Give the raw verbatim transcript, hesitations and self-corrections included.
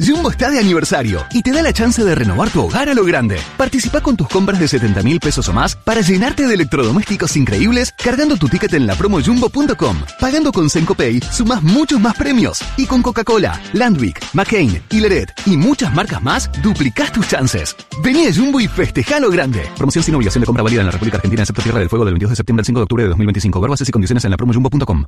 Jumbo está de aniversario y te da la chance de renovar tu hogar a lo grande. Participa con tus compras de setenta mil pesos o más para llenarte de electrodomésticos increíbles cargando tu ticket en la promo jumbo punto com. Pagando con Sencopay, sumás muchos más premios. Y con Coca-Cola, Landwick, McCain, Hilleret y muchas marcas más, duplicás tus chances. Vení a Jumbo y festejá lo grande. Promoción sin obligación de compra válida en la República Argentina, excepto Tierra del Fuego, del veintidós de septiembre al cinco de octubre de dos mil veinticinco. Ver bases y condiciones en la promo jumbo punto com.